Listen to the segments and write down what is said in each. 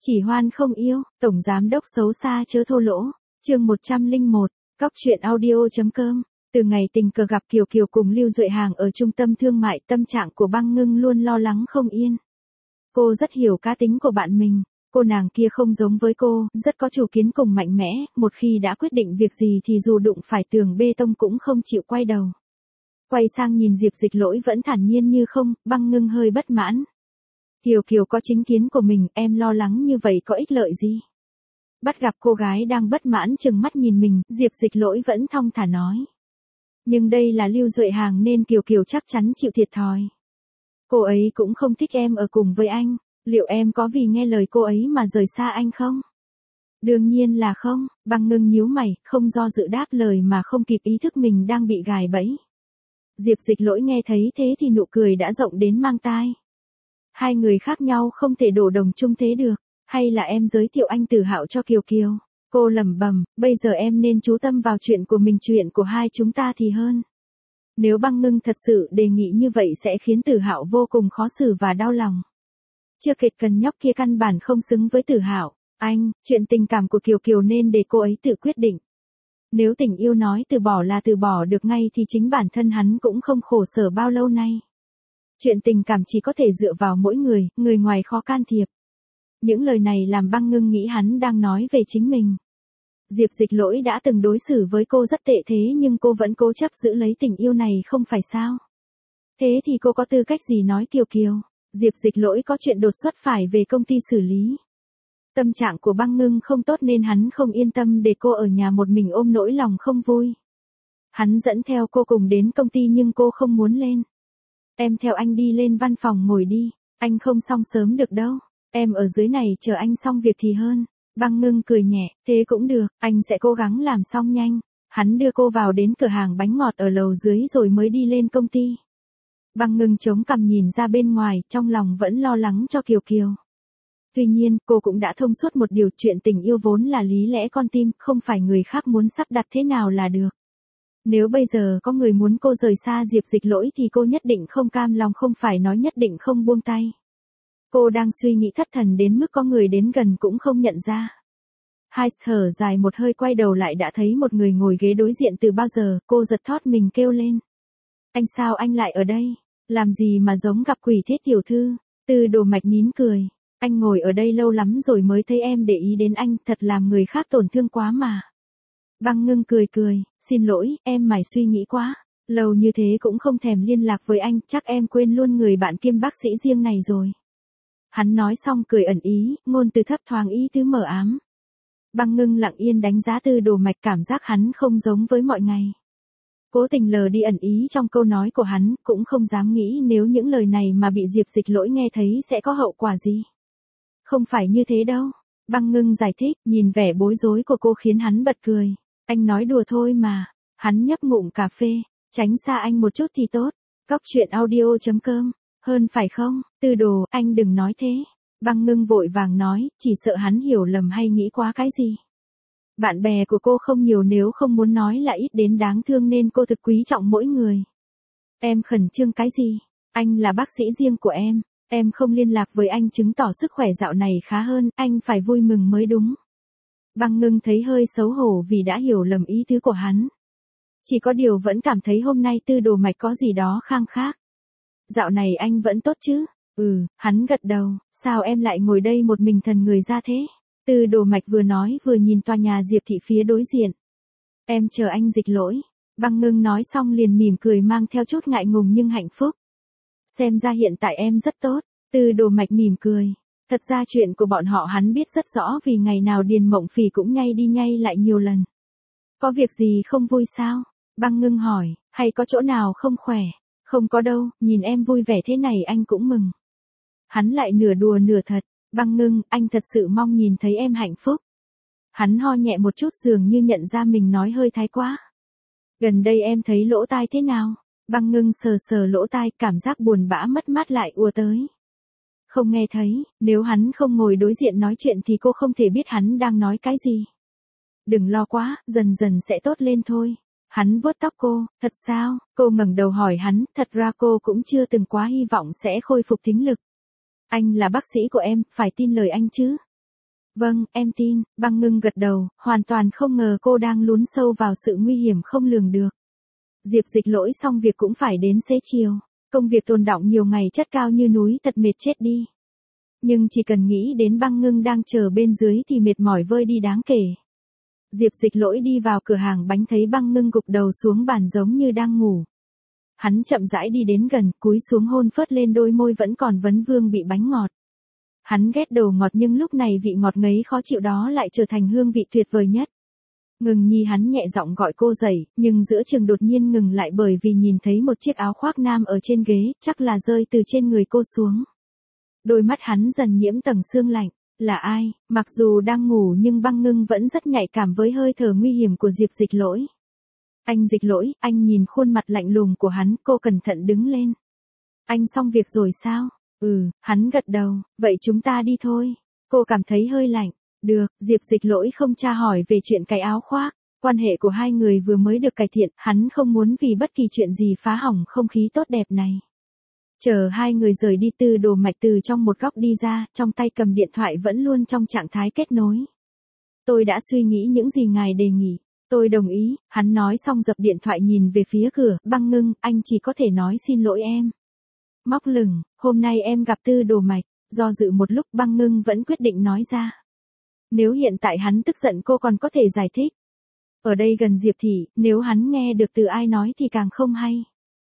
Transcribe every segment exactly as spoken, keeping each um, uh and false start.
Chỉ hoan không yêu, tổng giám đốc xấu xa chớ thô lỗ. Chương một trăm lẻ một, Cóc truyện audio.com. Từ ngày tình cờ gặp Kiều Kiều cùng Lưu Duệ Hàng ở trung tâm thương mại, tâm trạng của Băng Ngưng luôn lo lắng không yên. Cô rất hiểu cá tính của bạn mình, cô nàng kia không giống với cô, rất có chủ kiến cùng mạnh mẽ, một khi đã quyết định việc gì thì dù đụng phải tường bê tông cũng không chịu quay đầu. Quay sang nhìn Diệp Dịch Lỗi vẫn thản nhiên như không, Băng Ngưng hơi bất mãn. Kiều Kiều có chính kiến của mình, em lo lắng như vậy có ích lợi gì? Bắt gặp cô gái đang bất mãn chừng mắt nhìn mình, Diệp Dịch Lỗi vẫn thong thả nói. Nhưng đây là Lưu Duệ Hàng nên Kiều Kiều chắc chắn chịu thiệt thòi. Cô ấy cũng không thích em ở cùng với anh, liệu em có vì nghe lời cô ấy mà rời xa anh không? Đương nhiên là không, Băng Ngưng nhíu mày, không do dự đáp lời mà không kịp ý thức mình đang bị gài bẫy. Diệp Dịch Lỗi nghe thấy thế thì nụ cười đã rộng đến mang tai. Hai người khác nhau không thể đổ đồng chung thế được, hay là em giới thiệu anh Tử Hạo cho Kiều Kiều? Cô lẩm bẩm, bây giờ em nên chú tâm vào chuyện của mình, chuyện của hai chúng ta thì hơn. Nếu Băng Ngưng thật sự đề nghị như vậy sẽ khiến Tử Hạo vô cùng khó xử và đau lòng. Chưa kể cần nhóc kia căn bản không xứng với Tử Hạo, anh, chuyện tình cảm của Kiều Kiều nên để cô ấy tự quyết định. Nếu tình yêu nói từ bỏ là từ bỏ được ngay thì chính bản thân hắn cũng không khổ sở bao lâu nay. Chuyện tình cảm chỉ có thể dựa vào mỗi người, người ngoài khó can thiệp. Những lời này làm Băng Ngưng nghĩ hắn đang nói về chính mình. Diệp Dịch Lỗi đã từng đối xử với cô rất tệ thế nhưng cô vẫn cố chấp giữ lấy tình yêu này không phải sao? Thế thì cô có tư cách gì nói Kiều Kiều? Diệp Dịch Lỗi có chuyện đột xuất phải về công ty xử lý. Tâm trạng của Băng Ngưng không tốt nên hắn không yên tâm để cô ở nhà một mình ôm nỗi lòng không vui. Hắn dẫn theo cô cùng đến công ty nhưng cô không muốn lên. Em theo anh đi lên văn phòng ngồi đi, anh không xong sớm được đâu, em ở dưới này chờ anh xong việc thì hơn. Băng Ngưng cười nhẹ, thế cũng được, anh sẽ cố gắng làm xong nhanh. Hắn đưa cô vào đến cửa hàng bánh ngọt ở lầu dưới rồi mới đi lên công ty. Băng Ngưng chống cằm nhìn ra bên ngoài, trong lòng vẫn lo lắng cho Kiều Kiều. Tuy nhiên, cô cũng đã thông suốt một điều, chuyện tình yêu vốn là lý lẽ con tim, không phải người khác muốn sắp đặt thế nào là được. Nếu bây giờ có người muốn cô rời xa Diệp Dịch Lỗi thì cô nhất định không cam lòng, không phải nói nhất định không buông tay. Cô đang suy nghĩ thất thần đến mức có người đến gần cũng không nhận ra. Hai thở dài một hơi quay đầu lại đã thấy một người ngồi ghế đối diện từ bao giờ, cô giật thót mình kêu lên. Anh sao anh lại ở đây? Làm gì mà giống gặp quỷ thế tiểu thư? Tư Đồ Mạch nín cười. Anh ngồi ở đây lâu lắm rồi mới thấy em để ý đến anh, thật làm người khác tổn thương quá mà. Băng Ngưng cười cười, xin lỗi, em mải suy nghĩ quá. Lâu như thế cũng không thèm liên lạc với anh, chắc em quên luôn người bạn kiêm bác sĩ riêng này rồi. Hắn nói xong cười ẩn ý, ngôn từ thấp thoáng ý tứ mờ ám. Băng Ngưng lặng yên đánh giá Tư Đồ Mạch, cảm giác hắn không giống với mọi ngày. Cố tình lờ đi ẩn ý trong câu nói của hắn, cũng không dám nghĩ nếu những lời này mà bị Diệp Dịch Lỗi nghe thấy sẽ có hậu quả gì. Không phải như thế đâu. Băng Ngưng giải thích, nhìn vẻ bối rối của cô khiến hắn bật cười. Anh nói đùa thôi mà. Hắn nhấp ngụm cà phê, tránh xa anh một chút thì tốt. Cóc truyện audio.com. Hơn phải không? Tư Đồ, anh đừng nói thế. Băng Ngưng vội vàng nói, chỉ sợ hắn hiểu lầm hay nghĩ quá cái gì. Bạn bè của cô không nhiều, nếu không muốn nói là ít đến đáng thương, nên cô thực quý trọng mỗi người. Em khẩn trương cái gì? Anh là bác sĩ riêng của em. Em không liên lạc với anh chứng tỏ sức khỏe dạo này khá hơn, anh phải vui mừng mới đúng. Băng Ngưng thấy hơi xấu hổ vì đã hiểu lầm ý tứ của hắn. Chỉ có điều vẫn cảm thấy hôm nay Tư Đồ Mạch có gì đó khang khác. Dạo này anh vẫn tốt chứ? Ừ, hắn gật đầu, sao em lại ngồi đây một mình thần người ra thế? Tư Đồ Mạch vừa nói vừa nhìn tòa nhà Diệp thị phía đối diện. Em chờ anh Dịch Lỗi. Băng Ngưng nói xong liền mỉm cười mang theo chút ngại ngùng nhưng hạnh phúc. Xem ra hiện tại em rất tốt. Tư Đồ Mạch mỉm cười. Thật ra chuyện của bọn họ hắn biết rất rõ, vì ngày nào Điền Mộng Phỉ cũng nhay đi nhay lại nhiều lần. Có việc gì không vui sao? Băng Ngưng hỏi, hay có chỗ nào không khỏe? Không có đâu, nhìn em vui vẻ thế này anh cũng mừng. Hắn lại nửa đùa nửa thật. Băng Ngưng, anh thật sự mong nhìn thấy em hạnh phúc. Hắn ho nhẹ một chút dường như nhận ra mình nói hơi thái quá. Gần đây em thấy lỗ tai thế nào? Băng Ngưng sờ sờ lỗ tai, cảm giác buồn bã mất mát lại ùa tới. Không nghe thấy, nếu hắn không ngồi đối diện nói chuyện thì cô không thể biết hắn đang nói cái gì. Đừng lo quá, dần dần sẽ tốt lên thôi. Hắn vuốt tóc cô, thật sao? Cô ngẩng đầu hỏi hắn, thật ra cô cũng chưa từng quá hy vọng sẽ khôi phục thính lực. Anh là bác sĩ của em, phải tin lời anh chứ. Vâng, em tin, Băng Ngưng gật đầu, hoàn toàn không ngờ cô đang lún sâu vào sự nguy hiểm không lường được. Diệp Dịch Lỗi xong việc cũng phải đến xế chiều, công việc tồn đọng nhiều ngày chất cao như núi thật mệt chết đi. Nhưng chỉ cần nghĩ đến Băng Ngưng đang chờ bên dưới thì mệt mỏi vơi đi đáng kể. Diệp Dịch Lỗi đi vào cửa hàng bánh thấy Băng Ngưng gục đầu xuống bàn giống như đang ngủ. Hắn chậm rãi đi đến gần, cúi xuống hôn phớt lên đôi môi vẫn còn vấn vương bị bánh ngọt. Hắn ghét đồ ngọt nhưng lúc này vị ngọt ngấy khó chịu đó lại trở thành hương vị tuyệt vời nhất. Ngừng Nhi, hắn nhẹ giọng gọi cô dậy, nhưng giữa chừng đột nhiên ngừng lại bởi vì nhìn thấy một chiếc áo khoác nam ở trên ghế, chắc là rơi từ trên người cô xuống. Đôi mắt hắn dần nhiễm tầng sương lạnh. Là ai? Mặc dù đang ngủ nhưng Băng Ngưng vẫn rất nhạy cảm với hơi thở nguy hiểm của Diệp Dịch Lỗi. Anh Dịch Lỗi, anh nhìn khuôn mặt lạnh lùng của hắn, cô cẩn thận đứng lên. Anh xong việc rồi sao? Ừ, hắn gật đầu, vậy chúng ta đi thôi. Cô cảm thấy hơi lạnh. Được, Diệp Dịch Lỗi không tra hỏi về chuyện cái áo khoác. Quan hệ của hai người vừa mới được cải thiện, hắn không muốn vì bất kỳ chuyện gì phá hỏng không khí tốt đẹp này. Chờ hai người rời đi, Tư Đồ Mạch từ trong một góc đi ra, trong tay cầm điện thoại vẫn luôn trong trạng thái kết nối. Tôi đã suy nghĩ những gì ngài đề nghị. Tôi đồng ý, hắn nói xong dập điện thoại nhìn về phía cửa, Băng Ngưng, anh chỉ có thể nói xin lỗi em. Móc lửng, hôm nay em gặp Tư Đồ Mạch, do dự một lúc Băng Ngưng vẫn quyết định nói ra. Nếu hiện tại hắn tức giận cô còn có thể giải thích. Ở đây gần Diệp Thị, nếu hắn nghe được từ ai nói thì càng không hay.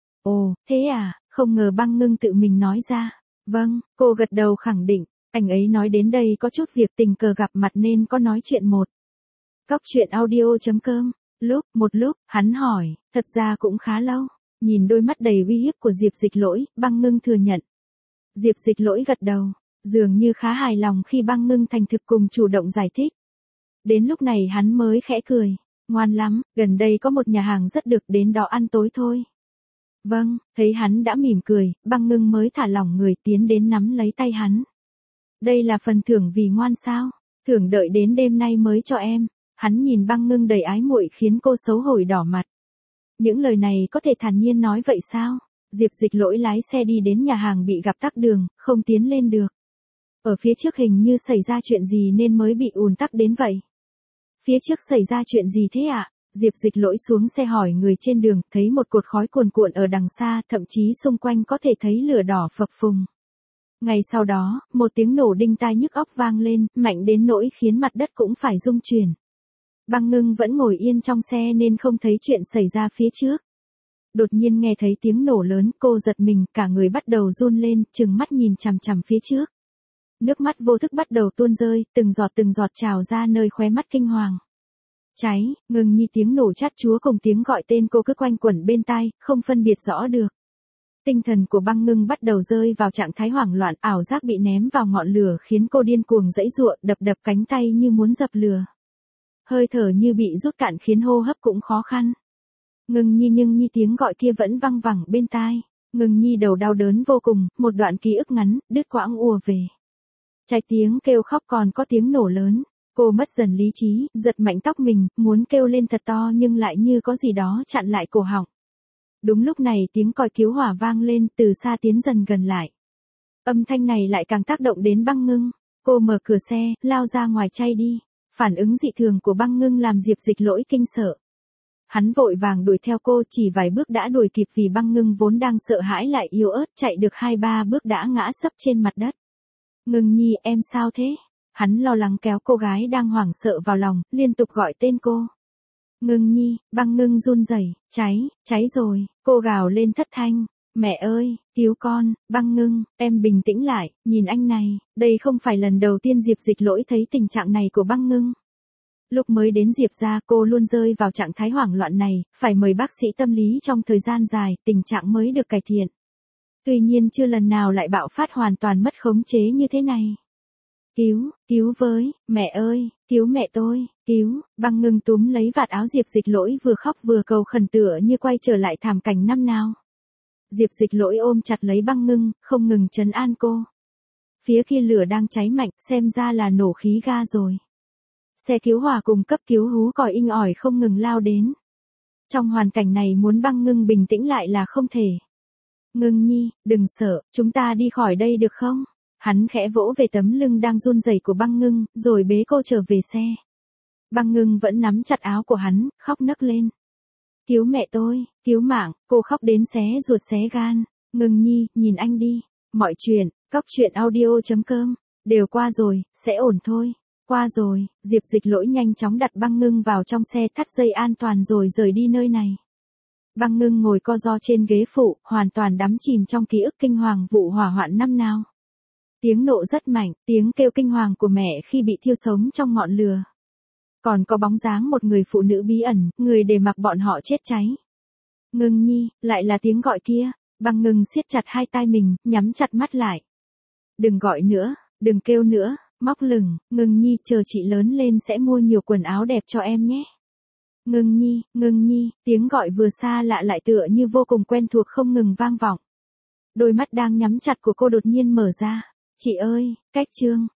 Ồ, thế à, không ngờ Băng Ngưng tự mình nói ra. Vâng, cô gật đầu khẳng định, anh ấy nói đến đây có chút việc tình cờ gặp mặt nên có nói chuyện một. Cóc truyện audio chấm com, lúc, một lúc, hắn hỏi, thật ra cũng khá lâu. Nhìn đôi mắt đầy uy hiếp của Diệp Dịch Lỗi, Băng Ngưng thừa nhận. Diệp Dịch Lỗi gật đầu, dường như khá hài lòng khi Băng Ngưng thành thực cùng chủ động giải thích. Đến lúc này hắn mới khẽ cười, ngoan lắm, gần đây có một nhà hàng rất được, đến đó ăn tối thôi. Vâng, thấy hắn đã mỉm cười, Băng Ngưng mới thả lỏng người tiến đến nắm lấy tay hắn. Đây là phần thưởng vì ngoan sao, thưởng đợi đến đêm nay mới cho em. Hắn nhìn Băng Ngưng đầy ái muội khiến cô xấu hổ đỏ mặt. Những lời này có thể thản nhiên nói vậy sao? Diệp Dịch Lỗi lái xe đi đến nhà hàng bị gặp tắc đường, không tiến lên được. Ở phía trước hình như xảy ra chuyện gì nên mới bị ùn tắc đến vậy. Phía trước xảy ra chuyện gì thế ạ? À? Diệp Dịch Lỗi xuống xe hỏi người trên đường, thấy một cột khói cuồn cuộn ở đằng xa, thậm chí xung quanh có thể thấy lửa đỏ phập phùng. Ngay sau đó, một tiếng nổ đinh tai nhức óc vang lên, mạnh đến nỗi khiến mặt đất cũng phải rung chuyển. Băng Ngưng vẫn ngồi yên trong xe nên không thấy chuyện xảy ra phía trước. Đột nhiên nghe thấy tiếng nổ lớn, cô giật mình, cả người bắt đầu run lên, trừng mắt nhìn chằm chằm phía trước. Nước mắt vô thức bắt đầu tuôn rơi, từng giọt từng giọt trào ra nơi khóe mắt kinh hoàng. Cháy, Ngưng Nhi, tiếng nổ chát chúa cùng tiếng gọi tên cô cứ quanh quẩn bên tai, không phân biệt rõ được. Tinh thần của Băng Ngưng bắt đầu rơi vào trạng thái hoảng loạn, ảo giác bị ném vào ngọn lửa khiến cô điên cuồng giãy giụa, đập đập cánh tay như muốn dập lửa. Hơi thở như bị rút cạn khiến hô hấp cũng khó khăn. Ngưng Nhi, nhưng Nhi, tiếng gọi kia vẫn văng vẳng bên tai. Ngưng Nhi đầu đau đớn vô cùng, một đoạn ký ức ngắn, đứt quãng ùa về. Trái tiếng kêu khóc còn có tiếng nổ lớn. Cô mất dần lý trí, giật mạnh tóc mình, muốn kêu lên thật to nhưng lại như có gì đó chặn lại cổ họng. Đúng lúc này tiếng còi cứu hỏa vang lên, từ xa tiến dần gần lại. Âm thanh này lại càng tác động đến Băng Ngưng. Cô mở cửa xe, lao ra ngoài chay đi. Phản ứng dị thường của Băng Ngưng làm Diệp Dịch Lỗi kinh sợ. Hắn vội vàng đuổi theo cô, chỉ vài bước đã đuổi kịp vì Băng Ngưng vốn đang sợ hãi lại yếu ớt, chạy được hai ba bước đã ngã sấp trên mặt đất. Ngưng Nhi, em sao thế? Hắn lo lắng kéo cô gái đang hoảng sợ vào lòng, liên tục gọi tên cô. Ngưng Nhi, Băng Ngưng run rẩy, cháy, cháy rồi, cô gào lên thất thanh. Mẹ ơi, cứu con, Băng Ngưng, em bình tĩnh lại, nhìn anh này, đây không phải lần đầu tiên Diệp Dịch Lỗi thấy tình trạng này của Băng Ngưng. Lúc mới đến Diệp gia cô luôn rơi vào trạng thái hoảng loạn này, phải mời bác sĩ tâm lý trong thời gian dài, tình trạng mới được cải thiện. Tuy nhiên chưa lần nào lại bạo phát hoàn toàn mất khống chế như thế này. Cứu, cứu với, mẹ ơi, cứu mẹ tôi, cứu, Băng Ngưng túm lấy vạt áo Diệp Dịch Lỗi vừa khóc vừa cầu khẩn tựa như quay trở lại thảm cảnh năm nào. Diệp Dịch Lỗi ôm chặt lấy Băng Ngưng, không ngừng trấn an cô. Phía kia lửa đang cháy mạnh, xem ra là nổ khí ga rồi. Xe cứu hỏa cùng cấp cứu hú còi inh ỏi không ngừng lao đến. Trong hoàn cảnh này muốn Băng Ngưng bình tĩnh lại là không thể. Ngưng Nhi, đừng sợ, chúng ta đi khỏi đây được không? Hắn khẽ vỗ về tấm lưng đang run rẩy của băng ngưng, rồi bế cô trở về xe. Băng ngưng vẫn nắm chặt áo của hắn, khóc nấc lên. Cứu mẹ tôi, cứu mạng, cô khóc đến xé ruột xé gan. Ngưng nhi, nhìn anh đi. Mọi chuyện, cóc truyện audio chấm com. Đều qua rồi, sẽ ổn thôi. Qua rồi, Diệp Dịch Lỗi nhanh chóng đặt băng ngưng vào trong xe, thắt dây an toàn rồi rời đi nơi này. Băng ngưng ngồi co ro trên ghế phụ, hoàn toàn đắm chìm trong ký ức kinh hoàng vụ hỏa hoạn năm nào. Tiếng nộ rất mạnh, tiếng kêu kinh hoàng của mẹ khi bị thiêu sống trong ngọn lửa. Còn có bóng dáng một người phụ nữ bí ẩn, người để mặc bọn họ chết cháy. Ngưng nhi, lại là tiếng gọi kia. Băng ngưng siết chặt hai tai mình, nhắm chặt mắt lại. Đừng gọi nữa, đừng kêu nữa, móc lửng, Ngưng nhi, chờ chị lớn lên sẽ mua nhiều quần áo đẹp cho em nhé. Ngưng nhi, Ngưng nhi, tiếng gọi vừa xa lạ lại tựa như vô cùng quen thuộc không ngừng vang vọng. Đôi mắt đang nhắm chặt của cô đột nhiên mở ra. Chị ơi, cách chương.